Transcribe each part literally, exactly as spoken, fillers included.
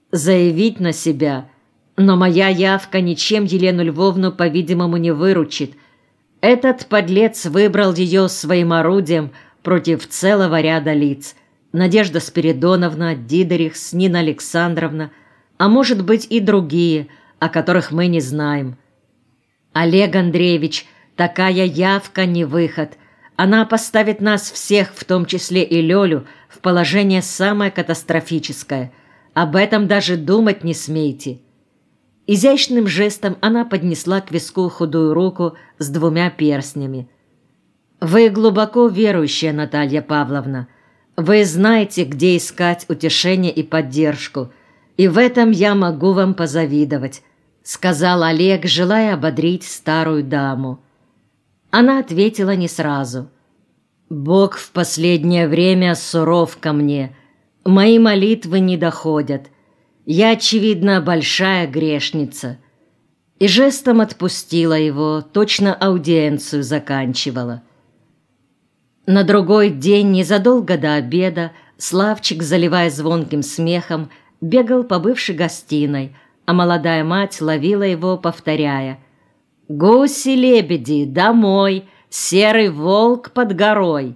заявить на себя, но моя явка ничем Елену Львовну, по-видимому, не выручит. Этот подлец выбрал ее своим орудием против целого ряда лиц. Надежда Спиридоновна, Дидерихс, Нина Александровна, а может быть и другие, о которых мы не знаем. Олег Андреевич, такая явка не выход. Она поставит нас всех, в том числе и Лёлю, в положение самое катастрофическое. Об этом даже думать не смейте». Изящным жестом она поднесла к виску худую руку с двумя перстнями. «Вы глубоко верующая, Наталья Павловна. Вы знаете, где искать утешение и поддержку, и в этом я могу вам позавидовать», — сказал Олег, желая ободрить старую даму. Она ответила не сразу. «Бог в последнее время суров ко мне. Мои молитвы не доходят. Я, очевидно, большая грешница». И жестом отпустила его, точно аудиенцию заканчивала. На другой день, незадолго до обеда, Славчик, заливая звонким смехом, бегал по бывшей гостиной, а молодая мать ловила его, повторяя: «Гуси-лебеди, домой! Серый волк под горой!»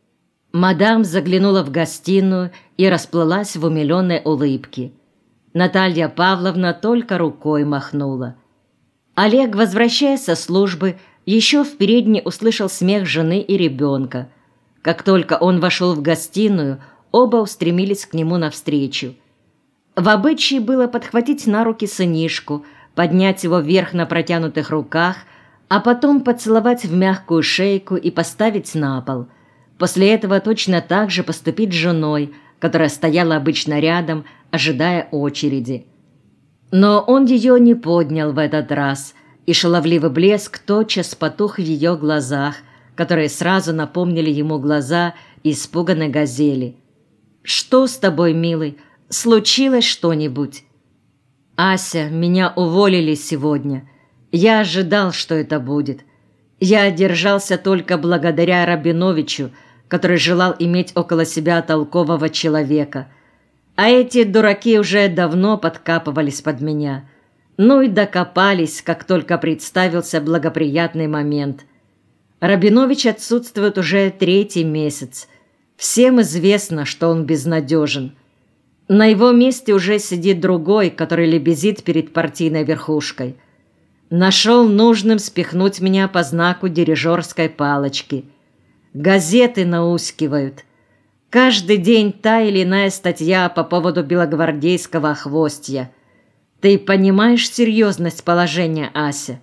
Мадам заглянула в гостиную и расплылась в умиленной улыбке. Наталья Павловна только рукой махнула. Олег, возвращаясь со службы, еще в передней услышал смех жены и ребенка. Как только он вошел в гостиную, оба устремились к нему навстречу. В обычае было подхватить на руки сынишку, поднять его вверх на протянутых руках, а потом поцеловать в мягкую шейку и поставить на пол. После этого точно так же поступить с женой, которая стояла обычно рядом, ожидая очереди. Но он ее не поднял в этот раз, и шаловливый блеск тотчас потух в ее глазах, которые сразу напомнили ему глаза испуганной газели. «Что с тобой, милый? Случилось что-нибудь?» «Ася, меня уволили сегодня. Я ожидал, что это будет. Я держался только благодаря Рабиновичу, который желал иметь около себя толкового человека. А эти дураки уже давно подкапывались под меня. Ну и докопались, как только представился благоприятный момент. Рабинович отсутствует уже третий месяц. Всем известно, что он безнадежен. На его месте уже сидит другой, который лебезит перед партийной верхушкой. Нашел нужным спихнуть меня по знаку дирижерской палочки. Газеты наускивают. Каждый день та или иная статья по поводу белогвардейского охвостья. Ты понимаешь серьезность положения, Ася?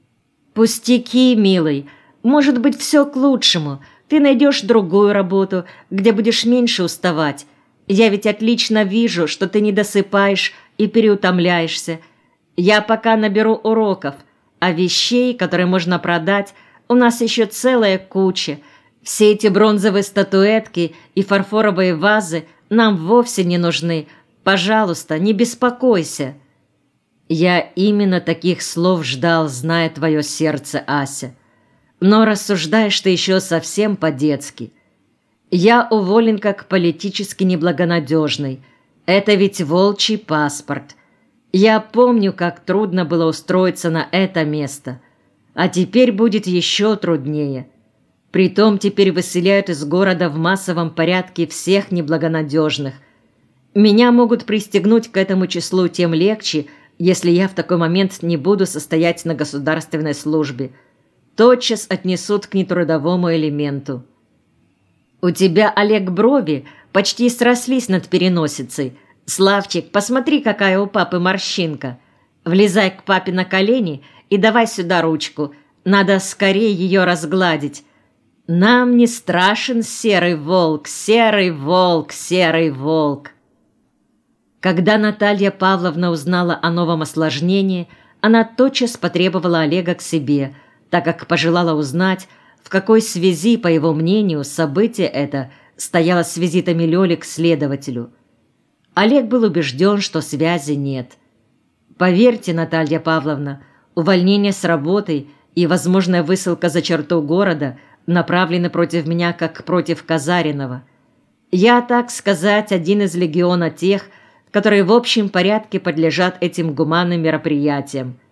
Пустяки, милый. Может быть, все к лучшему. Ты найдешь другую работу, где будешь меньше уставать. Я ведь отлично вижу, что ты не досыпаешь и переутомляешься. Я пока наберу уроков, а вещей, которые можно продать, у нас еще целая куча. Все эти бронзовые статуэтки и фарфоровые вазы нам вовсе не нужны. Пожалуйста, не беспокойся». Я именно таких слов ждал, зная твое сердце, Ася. Но рассуждаешь ты еще совсем по-детски. Я уволен как политически неблагонадежный. Это ведь волчий паспорт. Я помню, как трудно было устроиться на это место. А теперь будет еще труднее. Притом теперь выселяют из города в массовом порядке всех неблагонадежных. Меня могут пристегнуть к этому числу тем легче, если я в такой момент не буду состоять на государственной службе. Тотчас отнесут к нетрудовому элементу. У тебя, Олег, брови почти срослись над переносицей. Славчик, посмотри, какая у папы морщинка. Влезай к папе на колени и давай сюда ручку. Надо скорее ее разгладить. Нам не страшен серый волк, серый волк, серый волк. Когда Наталья Павловна узнала о новом осложнении, она тотчас потребовала Олега к себе, так как пожелала узнать, в какой связи, по его мнению, событие это стояло с визитами Лёли к следователю. Олег был убежден, что связи нет. Поверьте, Наталья Павловна, увольнение с работы и возможная высылка за черту города направлены против меня, как против Казаринова. Я, так сказать, один из легиона тех, которые в общем порядке подлежат этим гуманным мероприятиям.